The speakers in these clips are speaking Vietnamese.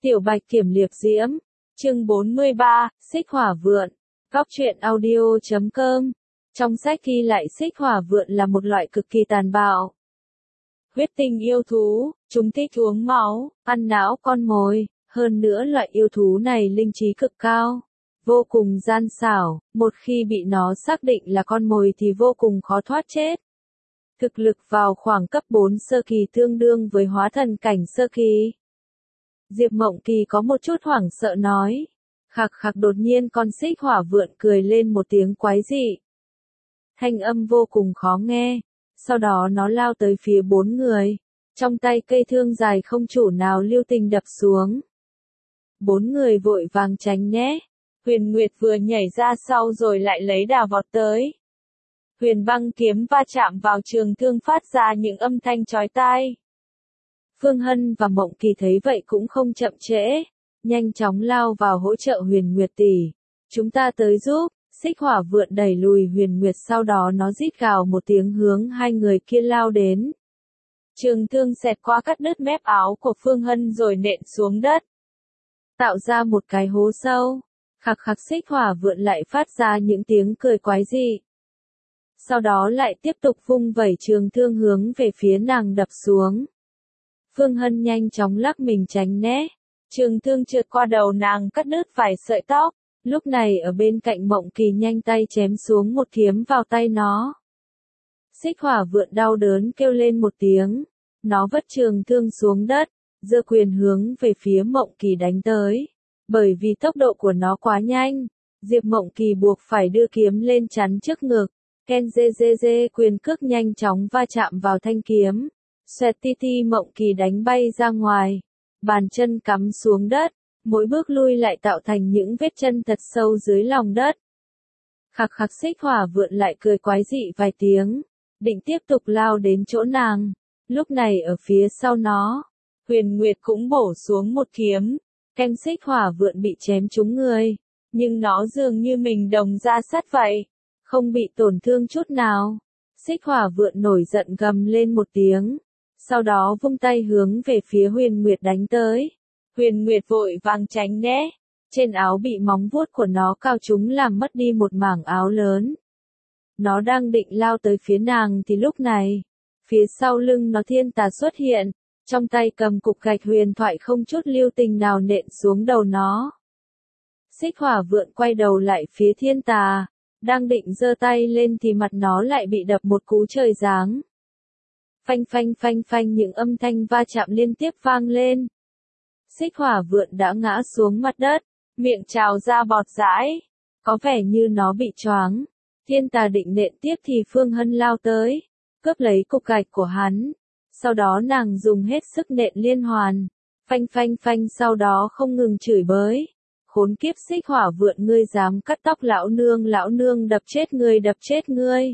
Tiểu Bạch Kiểm Liệp Diễm, chương 43, Xích Hỏa Vượn, Góc truyện audio.com. Trong sách ghi lại xích hỏa vượn là một loại cực kỳ tàn bạo. Huyết tinh yêu thú, chúng thích uống máu, ăn não con mồi, hơn nữa loại yêu thú này linh trí cực cao, vô cùng gian xảo, một khi bị nó xác định là con mồi thì vô cùng khó thoát chết. Thực lực vào khoảng cấp 4 sơ kỳ tương đương với hóa thần cảnh sơ kỳ. Diệp Mộng Kỳ có một chút hoảng sợ nói. Khạc khạc, đột nhiên con xích hỏa vượn cười lên một tiếng quái dị. Thanh âm vô cùng khó nghe. Sau đó nó lao tới phía 4 người. Trong tay cây thương dài không chủ nào lưu tình đập xuống. 4 người vội vàng tránh né. Huyền Nguyệt vừa nhảy ra sau rồi lại lấy đà vọt tới. Huyền băng kiếm va chạm vào trường thương phát ra những âm thanh chói tai. Phương Hân và Mộng Kỳ thấy vậy cũng không chậm trễ, nhanh chóng lao vào hỗ trợ Huyền Nguyệt tỷ. Chúng ta tới giúp. Xích hỏa vượn đẩy lùi Huyền Nguyệt, sau đó nó rít gào một tiếng hướng hai người kia lao đến. Trường thương xẹt qua cắt đứt mép áo của Phương Hân rồi nện xuống đất, tạo ra một cái hố sâu. Khạc khạc, xích hỏa vượn lại phát ra những tiếng cười quái dị. Sau đó lại tiếp tục vung vẩy trường thương hướng về phía nàng đập xuống. Phương Hân nhanh chóng lắc mình tránh né. Trường thương trượt qua đầu nàng cắt đứt vài sợi tóc. Lúc này ở bên cạnh Mộng Kỳ nhanh tay chém xuống một kiếm vào tay nó. Xích hỏa vượn đau đớn kêu lên một tiếng. Nó vất trường thương xuống đất, giơ quyền hướng về phía Mộng Kỳ đánh tới. Bởi vì tốc độ của nó quá nhanh, Diệp Mộng Kỳ buộc phải đưa kiếm lên chắn trước ngực. Ken dê dê dê, quyền cước nhanh chóng va chạm vào thanh kiếm. Xoẹt ti ti, Mộng Kỳ đánh bay ra ngoài. Bàn chân cắm xuống đất. Mỗi bước lui lại tạo thành những vết chân thật sâu dưới lòng đất. Khạc khạc, xích hỏa vượn lại cười quái dị vài tiếng, định tiếp tục lao đến chỗ nàng. Lúc này ở phía sau nó, Huyền Nguyệt cũng bổ xuống một kiếm, kem xích hỏa vượn bị chém trúng người, nhưng nó dường như mình đồng ra sắt vậy, không bị tổn thương chút nào. Xích hỏa vượn nổi giận gầm lên một tiếng, sau đó vung tay hướng về phía Huyền Nguyệt đánh tới. Huyền Nguyệt vội vàng tránh né, trên áo bị móng vuốt của nó cào trúng làm mất đi một mảng áo lớn. Nó đang định lao tới phía nàng thì lúc này, phía sau lưng nó thiên tà xuất hiện, trong tay cầm cục gạch huyền thoại không chút lưu tình nào nện xuống đầu nó. Xích hỏa vượn quay đầu lại phía thiên tà, đang định giơ tay lên thì mặt nó lại bị đập một cú trời giáng. Phanh phanh phanh phanh, những âm thanh va chạm liên tiếp vang lên. Xích hỏa vượn đã ngã xuống mặt đất, miệng trào ra bọt dãi, có vẻ như nó bị choáng. Thiên tà định nện tiếp thì Phương Hân lao tới, cướp lấy cục gạch của hắn. Sau đó nàng dùng hết sức nện liên hoàn, phanh phanh phanh, sau đó không ngừng chửi bới. Khốn kiếp xích hỏa vượn, ngươi dám cắt tóc lão nương đập chết ngươi, đập chết ngươi.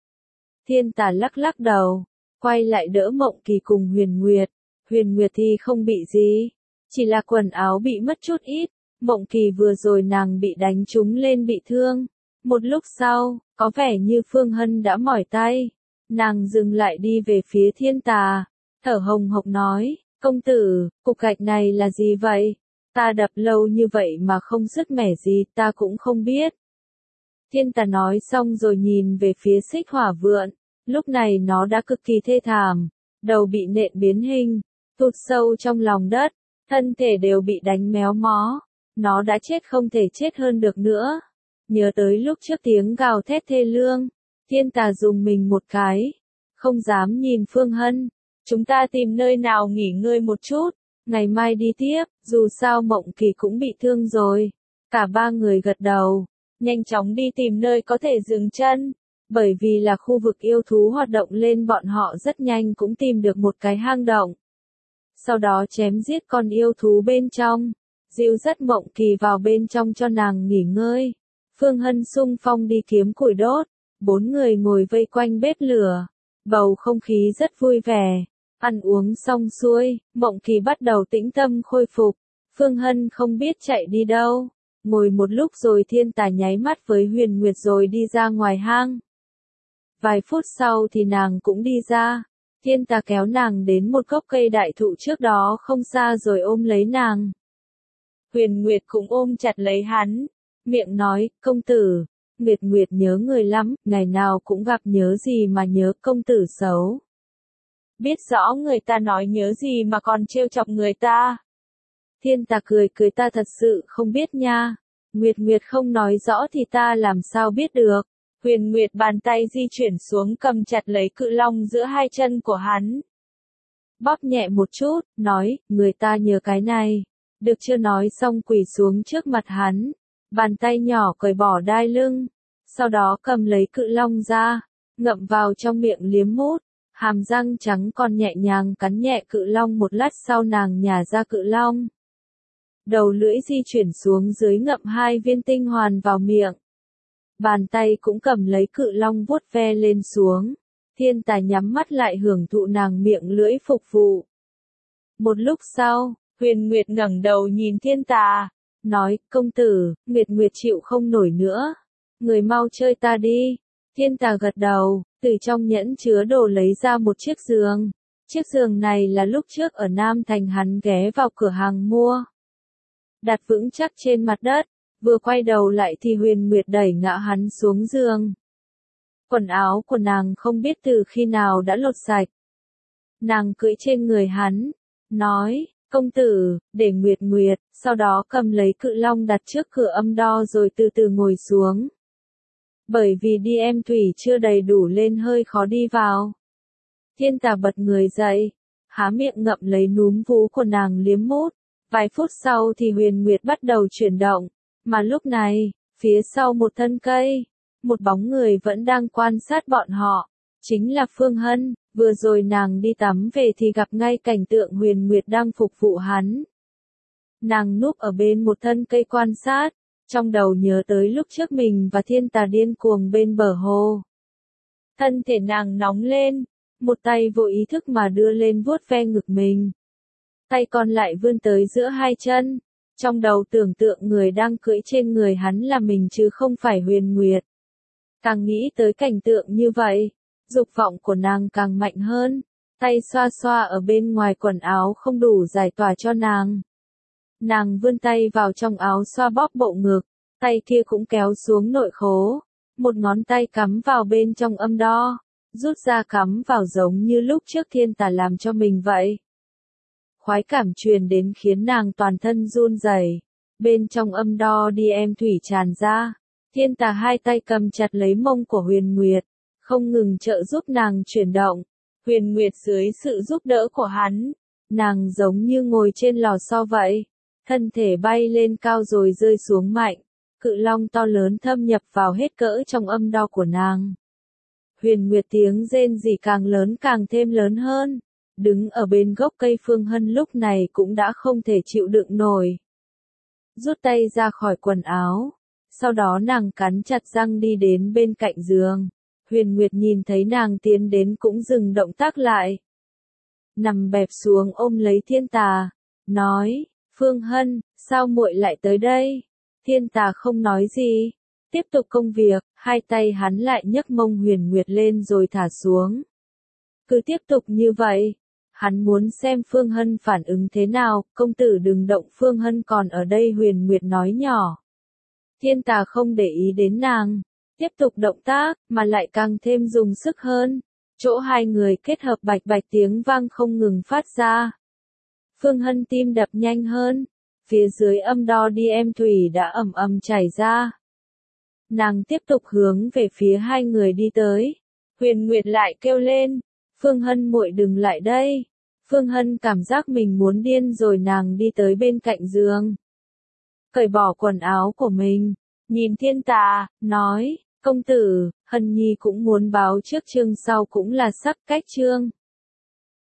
Thiên tà lắc lắc đầu, quay lại đỡ Mộng Kỳ cùng Huyền Nguyệt. Huyền Nguyệt thì không bị gì, chỉ là quần áo bị mất chút ít. Mộng Kỳ vừa rồi nàng bị đánh trúng lên bị thương. Một lúc sau, có vẻ như Phương Hân đã mỏi tay. Nàng dừng lại đi về phía thiên tà, thở hồng hộc nói, công tử, cục gạch này là gì vậy? Ta đập lâu như vậy mà không sứt mẻ gì, ta cũng không biết. Thiên tà nói xong rồi nhìn về phía xích hỏa vượn. Lúc này nó đã cực kỳ thê thảm, đầu bị nện biến hình, tụt sâu trong lòng đất, thân thể đều bị đánh méo mó. Nó đã chết không thể chết hơn được nữa. Nhớ tới lúc trước tiếng gào thét thê lương, thiên tà dùng mình một cái, không dám nhìn Phương Hân. Chúng ta tìm nơi nào nghỉ ngơi một chút, ngày mai đi tiếp, dù sao Mộng Kỳ cũng bị thương rồi. Cả ba người gật đầu, nhanh chóng đi tìm nơi có thể dừng chân. Bởi vì là khu vực yêu thú hoạt động lên, bọn họ rất nhanh cũng tìm được một cái hang động. Sau đó chém giết con yêu thú bên trong, dìu dắt Mộng Kỳ vào bên trong cho nàng nghỉ ngơi. Phương Hân xung phong đi kiếm củi đốt, 4 người ngồi vây quanh bếp lửa, bầu không khí rất vui vẻ. Ăn uống xong xuôi, Mộng Kỳ bắt đầu tĩnh tâm khôi phục. Phương Hân không biết chạy đi đâu, ngồi một lúc rồi thiên tà nháy mắt với Huyền Nguyệt rồi đi ra ngoài hang. Vài phút sau thì nàng cũng đi ra. Thiên tà kéo nàng đến một gốc cây đại thụ trước đó không xa rồi ôm lấy nàng. Huyền Nguyệt cũng ôm chặt lấy hắn, miệng nói, công tử, Nguyệt Nguyệt nhớ người lắm, ngày nào cũng gặp nhớ gì mà nhớ công tử xấu. Biết rõ người ta nói nhớ gì mà còn trêu chọc người ta. Thiên Tà cười cười, ta thật sự không biết nha. Nguyệt Nguyệt không nói rõ thì ta làm sao biết được. Huyền Nguyệt bàn tay di chuyển xuống cầm chặt lấy cự long giữa hai chân của hắn. Bóp nhẹ một chút, nói, người ta nhớ cái này. Được chưa nói xong quỳ xuống trước mặt hắn. Bàn tay nhỏ cởi bỏ đai lưng. Sau đó cầm lấy cự long ra, ngậm vào trong miệng liếm mút. Hàm răng trắng còn nhẹ nhàng cắn nhẹ cự long, một lát sau nàng nhả ra cự long. Đầu lưỡi di chuyển xuống dưới ngậm hai viên tinh hoàn vào miệng. Bàn tay cũng cầm lấy cự long vuốt ve lên xuống. Thiên Tài nhắm mắt lại hưởng thụ nàng miệng lưỡi phục vụ. Một lúc sau, Huyền Nguyệt ngẩng đầu nhìn Thiên Tà, nói, công tử, Nguyệt Nguyệt chịu không nổi nữa. Người mau chơi ta đi. Thiên Tà gật đầu, từ trong nhẫn chứa đồ lấy ra một chiếc giường. Chiếc giường này là lúc trước ở Nam Thành hắn ghé vào cửa hàng mua. Đặt vững chắc trên mặt đất, vừa quay đầu lại thì Huyền Nguyệt đẩy ngã hắn xuống giường. Quần áo của nàng không biết từ khi nào đã lột sạch. Nàng cưỡi trên người hắn, nói, công tử, để Nguyệt Nguyệt, sau đó cầm lấy cự long đặt trước cửa âm đo rồi từ từ ngồi xuống. Bởi vì đi em thủy chưa đầy đủ lên hơi khó đi vào. Thiên Tà bật người dậy, há miệng ngậm lấy núm vú của nàng liếm mút. Vài phút sau thì Huyền Nguyệt bắt đầu chuyển động, mà lúc này, phía sau một thân cây, một bóng người vẫn đang quan sát bọn họ, chính là Phương Hân. Vừa rồi nàng đi tắm về thì gặp ngay cảnh tượng Huyền Nguyệt đang phục vụ hắn. Nàng núp ở bên một thân cây quan sát, trong đầu nhớ tới lúc trước mình và Thiên Tà điên cuồng bên bờ hồ. Thân thể nàng nóng lên, một tay vô ý thức mà đưa lên vuốt ve ngực mình. Tay còn lại vươn tới giữa hai chân, trong đầu tưởng tượng người đang cưỡi trên người hắn là mình chứ không phải Huyền Nguyệt. Càng nghĩ tới cảnh tượng như vậy, dục vọng của nàng càng mạnh hơn, tay xoa xoa ở bên ngoài quần áo không đủ giải tỏa cho nàng. Nàng vươn tay vào trong áo xoa bóp bộ ngực, tay kia cũng kéo xuống nội khố, một ngón tay cắm vào bên trong âm đo, rút ra cắm vào giống như lúc trước Thiên Tà làm cho mình vậy. Khoái cảm truyền đến khiến nàng toàn thân run rẩy. Bên trong âm đo đi em thủy tràn ra. Thiên Tà hai tay cầm chặt lấy mông của Huyền Nguyệt, không ngừng trợ giúp nàng chuyển động. Huyền Nguyệt dưới sự giúp đỡ của hắn, nàng giống như ngồi trên lò xo vậy. Thân thể bay lên cao rồi rơi xuống mạnh. Cự long to lớn thâm nhập vào hết cỡ trong âm đo của nàng. Huyền Nguyệt tiếng rên rỉ càng lớn càng thêm lớn hơn. Đứng ở bên gốc cây Phương Hân lúc này cũng đã không thể chịu đựng nổi. Rút tay ra khỏi quần áo. Sau đó nàng cắn chặt răng đi đến bên cạnh giường. Huyền Nguyệt nhìn thấy nàng tiến đến cũng dừng động tác lại. Nằm bẹp xuống ôm lấy Thiên Tà. Nói, Phương Hân, sao muội lại tới đây? Thiên Tà không nói gì. Tiếp tục công việc, hai tay hắn lại nhấc mông Huyền Nguyệt lên rồi thả xuống. Cứ tiếp tục như vậy. Hắn muốn xem Phương Hân phản ứng thế nào, công tử đừng động, Phương Hân còn ở đây, Huyền Nguyệt nói nhỏ. Thiên Tà không để ý đến nàng, tiếp tục động tác, mà lại càng thêm dùng sức hơn. Chỗ hai người kết hợp bạch bạch tiếng vang không ngừng phát ra. Phương Hân tim đập nhanh hơn, phía dưới âm đo đi em thủy đã ầm ầm chảy ra. Nàng tiếp tục hướng về phía hai người đi tới. Huyền Nguyệt lại kêu lên, Phương Hân muội đừng lại đây. Phương Hân cảm giác mình muốn điên rồi, nàng đi tới bên cạnh giường. Cởi bỏ quần áo của mình, nhìn Thiên Tà, nói, công tử, Hân Nhi cũng muốn báo trước, chương sau cũng là sắp cách chương.